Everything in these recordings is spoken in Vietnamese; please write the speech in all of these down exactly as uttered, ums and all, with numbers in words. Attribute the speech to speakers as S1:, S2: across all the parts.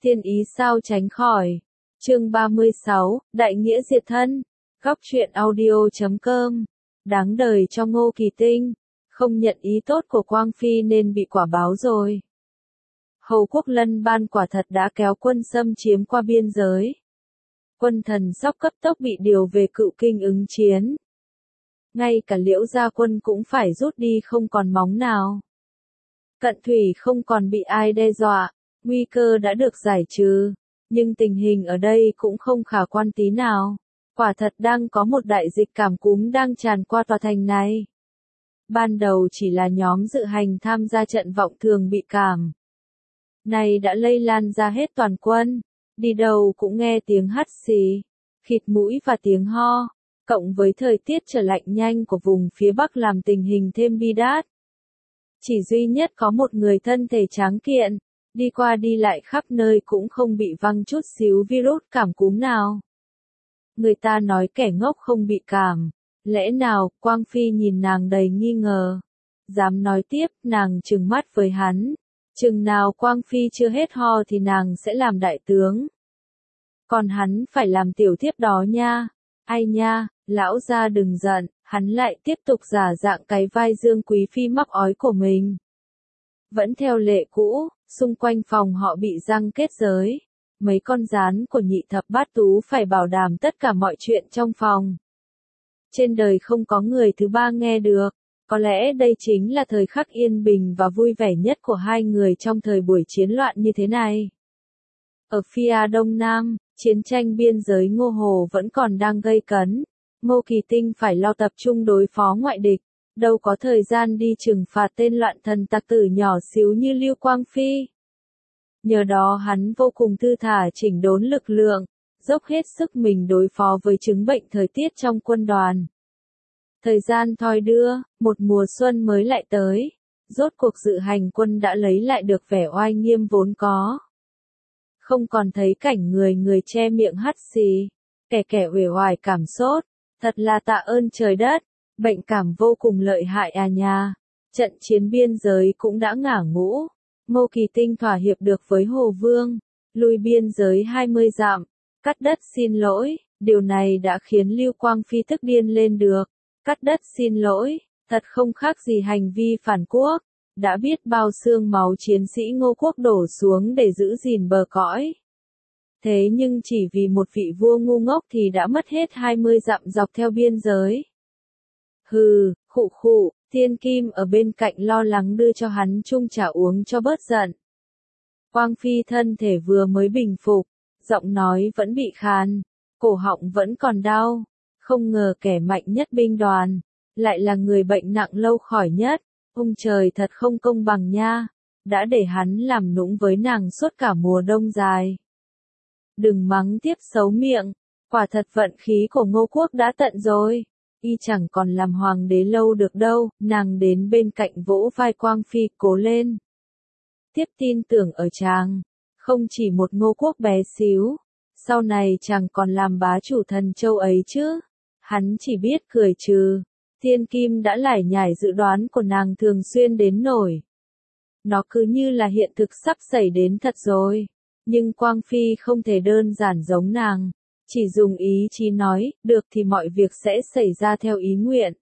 S1: Thiên ý sao tránh khỏi. Chương ba mươi sáu, Đại nghĩa diệt thân. Góc truyện audio chấm com. Đáng đời cho Ngô Kỳ Tinh. Không nhận ý tốt của Quang Phi nên bị quả báo rồi. Hầu quốc Lân Ban quả thật đã kéo quân xâm chiếm qua biên giới. Quân thần Sóc cấp tốc bị điều về Cựu Kinh ứng chiến. Ngay cả Liễu gia quân cũng phải rút đi không còn móng nào. Cận thủy không còn bị ai đe dọa, nguy cơ đã được giải trừ, nhưng tình hình ở đây cũng không khả quan tí nào. Quả thật đang có một đại dịch cảm cúm đang tràn qua tòa thành này. Ban đầu chỉ là nhóm dự hành tham gia trận vọng thường bị cảm. Này đã lây lan ra hết toàn quân, đi đâu cũng nghe tiếng hắt xì, khịt mũi và tiếng ho, cộng với thời tiết trở lạnh nhanh của vùng phía Bắc làm tình hình thêm bi đát. Chỉ duy nhất có một người thân thể tráng kiện, đi qua đi lại khắp nơi cũng không bị văng chút xíu virus cảm cúm nào. Người ta nói kẻ ngốc không bị cảm, lẽ nào? Quang Phi nhìn nàng đầy nghi ngờ. Dám nói tiếp, nàng trừng mắt với hắn. Chừng nào Quang Phi chưa hết ho thì nàng sẽ làm đại tướng. Còn hắn phải làm tiểu thiếp đó nha. Ai nha, lão gia đừng giận, hắn lại tiếp tục giả dạng cái vai Dương Quý Phi mắc ói của mình. Vẫn theo lệ cũ, xung quanh phòng họ bị răng kết giới. Mấy con gián của nhị thập bát tú phải bảo đảm tất cả mọi chuyện trong phòng. Trên đời không có người thứ ba nghe được. Có lẽ đây chính là thời khắc yên bình và vui vẻ nhất của hai người trong thời buổi chiến loạn như thế này. Ở phía đông nam, chiến tranh biên giới Ngô Hồ vẫn còn đang gây cấn. Ngô Kỳ Tinh phải lo tập trung đối phó ngoại địch, đâu có thời gian đi trừng phạt tên loạn thần tặc tử nhỏ xíu như Lưu Quang Phi. Nhờ đó hắn vô cùng thư thả chỉnh đốn lực lượng, dốc hết sức mình đối phó với chứng bệnh thời tiết trong quân đoàn. Thời gian thoi đưa, một mùa xuân mới lại tới, rốt cuộc dự hành quân đã lấy lại được vẻ oai nghiêm vốn có. Không còn thấy cảnh người người che miệng hắt xì, kẻ kẻ uể oải cảm sốt, thật là tạ ơn trời đất, bệnh cảm vô cùng lợi hại à nha. Trận chiến biên giới cũng đã ngả ngũ, Ngô Kỳ Tinh thỏa hiệp được với Hồ Vương, lui biên giới hai mươi dặm, cắt đất xin lỗi, điều này đã khiến Lưu Quang Phi tức điên lên được. Cắt đất xin lỗi, thật không khác gì hành vi phản quốc, đã biết bao xương máu chiến sĩ Ngô quốc đổ xuống để giữ gìn bờ cõi. Thế nhưng chỉ vì một vị vua ngu ngốc thì đã mất hết hai mươi dặm dọc theo biên giới. Hừ, khụ khụ, Thiên Kim ở bên cạnh lo lắng đưa cho hắn chung trà uống cho bớt giận. Quang Phi thân thể vừa mới bình phục, giọng nói vẫn bị khàn, cổ họng vẫn còn đau. Không ngờ kẻ mạnh nhất binh đoàn, lại là người bệnh nặng lâu khỏi nhất, ông trời thật không công bằng nha, đã để hắn làm nũng với nàng suốt cả mùa đông dài. Đừng mắng tiếp xấu miệng, quả thật vận khí của Ngô quốc đã tận rồi, y chẳng còn làm hoàng đế lâu được đâu, nàng đến bên cạnh vỗ vai Quang Phi cố lên. Tiếp tin tưởng ở chàng, không chỉ một Ngô quốc bé xíu, sau này chàng còn làm bá chủ thần châu ấy chứ. Hắn chỉ biết cười trừ, Thiên Kim đã lải nhải dự đoán của nàng thường xuyên đến nổi. Nó cứ như là hiện thực sắp xảy đến thật rồi, nhưng Quang Phi không thể đơn giản giống nàng, chỉ dùng ý chí nói, được thì mọi việc sẽ xảy ra theo ý nguyện.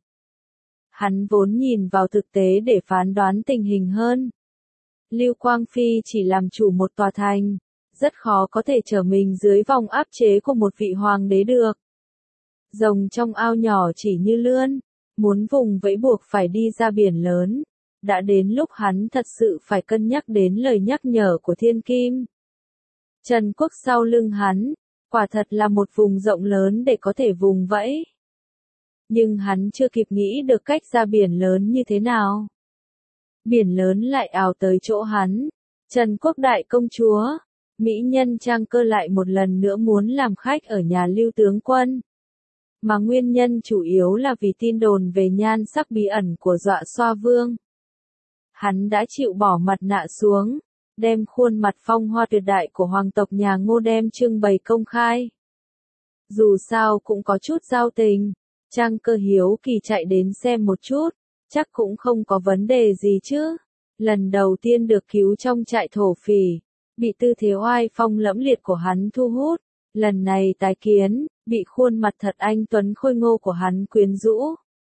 S1: Hắn vốn nhìn vào thực tế để phán đoán tình hình hơn. Lưu Quang Phi chỉ làm chủ một tòa thành, rất khó có thể trở mình dưới vòng áp chế của một vị hoàng đế được. Rồng trong ao nhỏ chỉ như lươn, muốn vùng vẫy buộc phải đi ra biển lớn. Đã đến lúc hắn thật sự phải cân nhắc đến lời nhắc nhở của Thiên Kim. Trần quốc sau lưng hắn, quả thật là một vùng rộng lớn để có thể vùng vẫy. Nhưng hắn chưa kịp nghĩ được cách ra biển lớn như thế nào. Biển lớn lại ào tới chỗ hắn. Trần quốc đại công chúa, mỹ nhân Trang Cơ lại một lần nữa muốn làm khách ở nhà Lưu tướng quân. Mà nguyên nhân chủ yếu là vì tin đồn về nhan sắc bí ẩn của Dọa Xoa Vương. Hắn đã chịu bỏ mặt nạ xuống, đem khuôn mặt phong hoa tuyệt đại của hoàng tộc nhà Ngô đem trưng bày công khai. Dù sao cũng có chút giao tình, Trang Cơ hiếu kỳ chạy đến xem một chút, chắc cũng không có vấn đề gì chứ. Lần đầu tiên được cứu trong trại thổ phỉ, bị tư thế oai phong lẫm liệt của hắn thu hút, lần này tái kiến, bị khuôn mặt thật anh tuấn khôi ngô của hắn quyến rũ.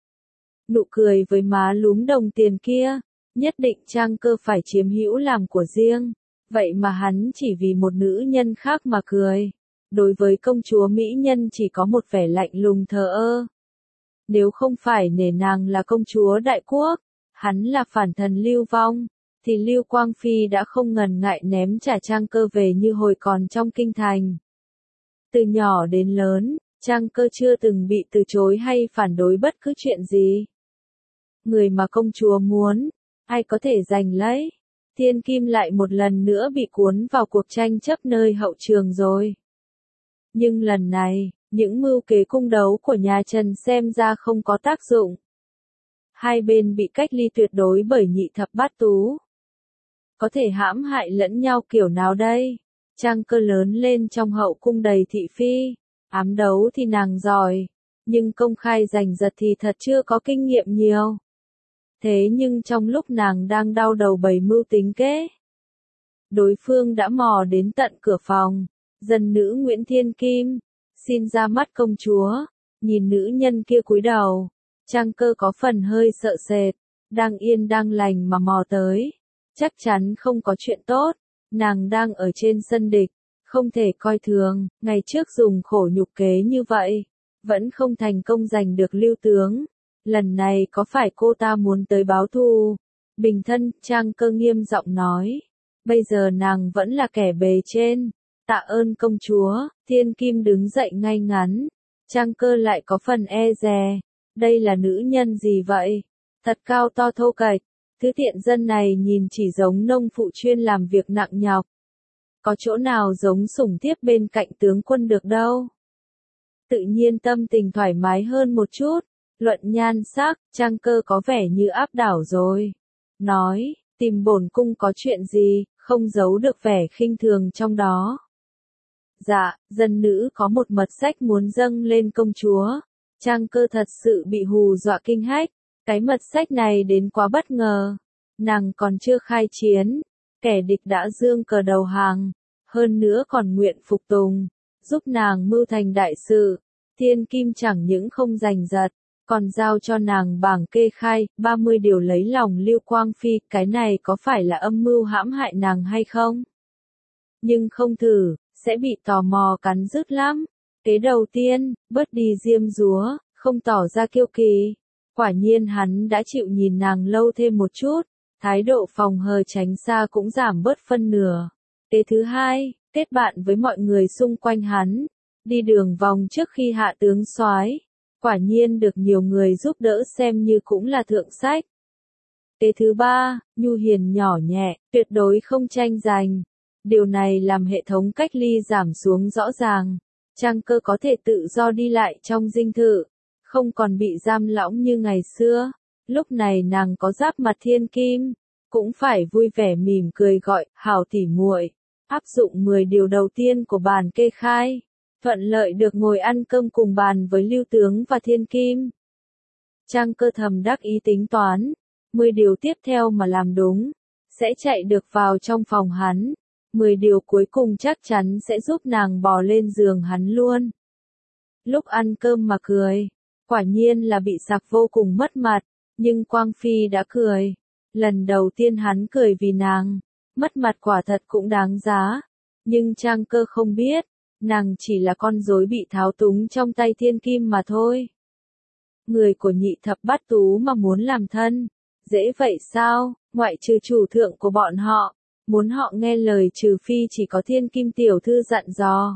S1: Nụ cười với má lúm đồng tiền kia, nhất định Trang Cơ phải chiếm hữu làm của riêng, vậy mà hắn chỉ vì một nữ nhân khác mà cười. Đối với công chúa mỹ nhân chỉ có một vẻ lạnh lùng thờ ơ. Nếu không phải nể nàng là công chúa đại quốc, hắn là phản thần Lưu Vong, thì Lưu Quang Phi đã không ngần ngại ném trả Trang Cơ về như hồi còn trong kinh thành. Từ nhỏ đến lớn, Trang Cơ chưa từng bị từ chối hay phản đối bất cứ chuyện gì. Người mà công chúa muốn, ai có thể giành lấy. Thiên Kim lại một lần nữa bị cuốn vào cuộc tranh chấp nơi hậu trường rồi. Nhưng lần này, những mưu kế cung đấu của nhà Trần xem ra không có tác dụng. Hai bên bị cách ly tuyệt đối bởi nhị thập bát tú. Có thể hãm hại lẫn nhau kiểu nào đây? Trang Cơ lớn lên trong hậu cung đầy thị phi, ám đấu thì nàng giỏi, nhưng công khai giành giật thì thật chưa có kinh nghiệm nhiều. Thế nhưng trong lúc nàng đang đau đầu bày mưu tính kế, đối phương đã mò đến tận cửa phòng. Dân nữ Nguyễn Thiên Kim, xin ra mắt công chúa. Nhìn nữ nhân kia cúi đầu, Trang Cơ có phần hơi sợ sệt, đang yên đang lành mà mò tới. Chắc chắn không có chuyện tốt, nàng đang ở trên sân địch, không thể coi thường, ngày trước dùng khổ nhục kế như vậy, vẫn không thành công giành được Lưu tướng. Lần này có phải cô ta muốn tới báo thù? Bình thân, Trang Cơ nghiêm giọng nói. Bây giờ nàng vẫn là kẻ bề trên. Tạ ơn công chúa. Thiên Kim đứng dậy ngay ngắn. Trang Cơ lại có phần e dè. Đây là nữ nhân gì vậy? Thật cao to thô kệch. Thứ tiện dân này nhìn chỉ giống nông phụ chuyên làm việc nặng nhọc. Có chỗ nào giống sủng thiếp bên cạnh tướng quân được đâu. Tự nhiên tâm tình thoải mái hơn một chút. Luận nhan sắc, Trang Cơ có vẻ như áp đảo rồi. Nói, tìm bổn cung có chuyện gì, không giấu được vẻ khinh thường trong đó. Dạ, dân nữ có một mật sách muốn dâng lên công chúa. Trang Cơ thật sự bị hù dọa kinh hách. Cái mật sách này đến quá bất ngờ. Nàng còn chưa khai chiến, kẻ địch đã giương cờ đầu hàng. Hơn nữa còn nguyện phục tùng, giúp nàng mưu thành đại sự. Thiên Kim chẳng những không giành giật, còn giao cho nàng bảng kê khai, ba mươi điều lấy lòng Lưu Quang Phi, cái này có phải là âm mưu hãm hại nàng hay không? Nhưng không thử, sẽ bị tò mò cắn rứt lắm. Kế đầu tiên, bớt đi diêm dúa, không tỏ ra kiêu kỳ. Quả nhiên hắn đã chịu nhìn nàng lâu thêm một chút, thái độ phòng hờ tránh xa cũng giảm bớt phân nửa. Kế thứ hai, kết bạn với mọi người xung quanh hắn, đi đường vòng trước khi hạ tướng soái. Quả nhiên được nhiều người giúp đỡ xem như cũng là thượng sách. Kế thứ ba, nhu hiền nhỏ nhẹ, tuyệt đối không tranh giành. Điều này làm hệ thống cách ly giảm xuống rõ ràng. Trang Cơ có thể tự do đi lại trong dinh thự, không còn bị giam lỏng như ngày xưa. Lúc này nàng có giáp mặt Thiên Kim, cũng phải vui vẻ mỉm cười gọi, hảo tỉ muội. Áp dụng mười điều đầu tiên của bản kê khai. Thuận lợi được ngồi ăn cơm cùng bàn với Lưu tướng và Thiên Kim. Trang Cơ thầm đắc ý tính toán, mười điều tiếp theo mà làm đúng, sẽ chạy được vào trong phòng hắn. mười điều cuối cùng chắc chắn sẽ giúp nàng bò lên giường hắn luôn. Lúc ăn cơm mà cười, quả nhiên là bị sặc vô cùng mất mặt, nhưng Quang Phi đã cười. Lần đầu tiên hắn cười vì nàng, mất mặt quả thật cũng đáng giá. Nhưng Trang Cơ không biết, nàng chỉ là con rối bị tháo túng trong tay Thiên Kim mà thôi. Người của nhị thập bát tú mà muốn làm thân, dễ vậy sao, ngoại trừ chủ thượng của bọn họ, muốn họ nghe lời trừ phi chỉ có Thiên Kim tiểu thư dặn dò.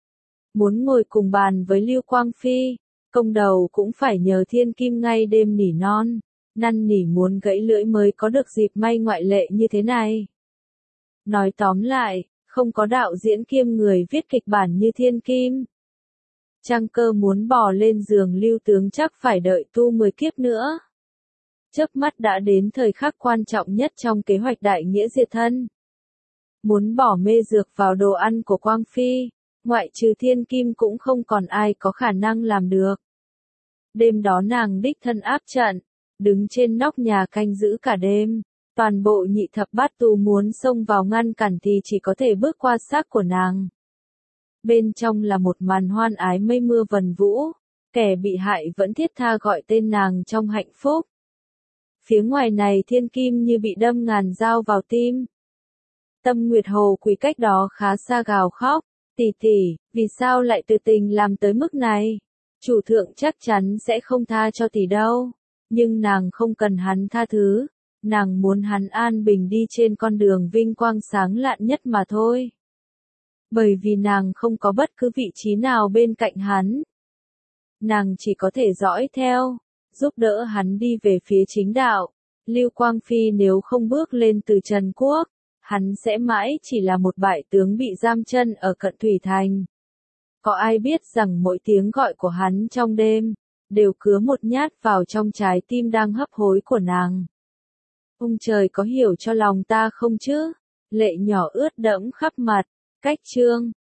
S1: Muốn ngồi cùng bàn với Lưu Quang Phi, công đầu cũng phải nhờ Thiên Kim ngay đêm nỉ non, năn nỉ muốn gãy lưỡi mới có được dịp may ngoại lệ như thế này. Nói tóm lại, không có đạo diễn kiêm người viết kịch bản như Thiên Kim. Trang Cơ muốn bò lên giường Lưu tướng chắc phải đợi tu mười kiếp nữa. Chớp mắt đã đến thời khắc quan trọng nhất trong kế hoạch đại nghĩa diệt thân. Muốn bỏ mê dược vào đồ ăn của Quang Phi, ngoại trừ Thiên Kim cũng không còn ai có khả năng làm được. Đêm đó nàng đích thân áp trận, đứng trên nóc nhà canh giữ cả đêm, Toàn bộ nhị thập bát tú muốn xông vào ngăn cản thì chỉ có thể bước qua xác của nàng. Bên trong là một màn hoan ái mây mưa vần vũ, kẻ bị hại vẫn thiết tha gọi tên nàng trong hạnh phúc. Phía ngoài này thiên kim như bị đâm ngàn dao vào tim. Tâm Nguyệt Hồ quỳ cách đó khá xa gào khóc, tỷ tỷ, vì sao lại tự tình làm tới mức này? Chủ thượng chắc chắn sẽ không tha cho tỷ đâu, nhưng nàng không cần hắn tha thứ, nàng muốn hắn an bình đi trên con đường vinh quang sáng lạn nhất mà thôi. Bởi vì nàng không có bất cứ vị trí nào bên cạnh hắn. Nàng chỉ có thể dõi theo, giúp đỡ hắn đi về phía chính đạo. Lưu Quang Phi nếu không bước lên từ Trần Quốc, hắn sẽ mãi chỉ là một bại tướng bị giam chân ở Cận Thủy Thành. Có ai biết rằng mỗi tiếng gọi của hắn trong đêm, đều cứa một nhát vào trong trái tim đang hấp hối của nàng. Ông trời có hiểu cho lòng ta không chứ? Lệ nhỏ ướt đẫm khắp mặt, cách chương.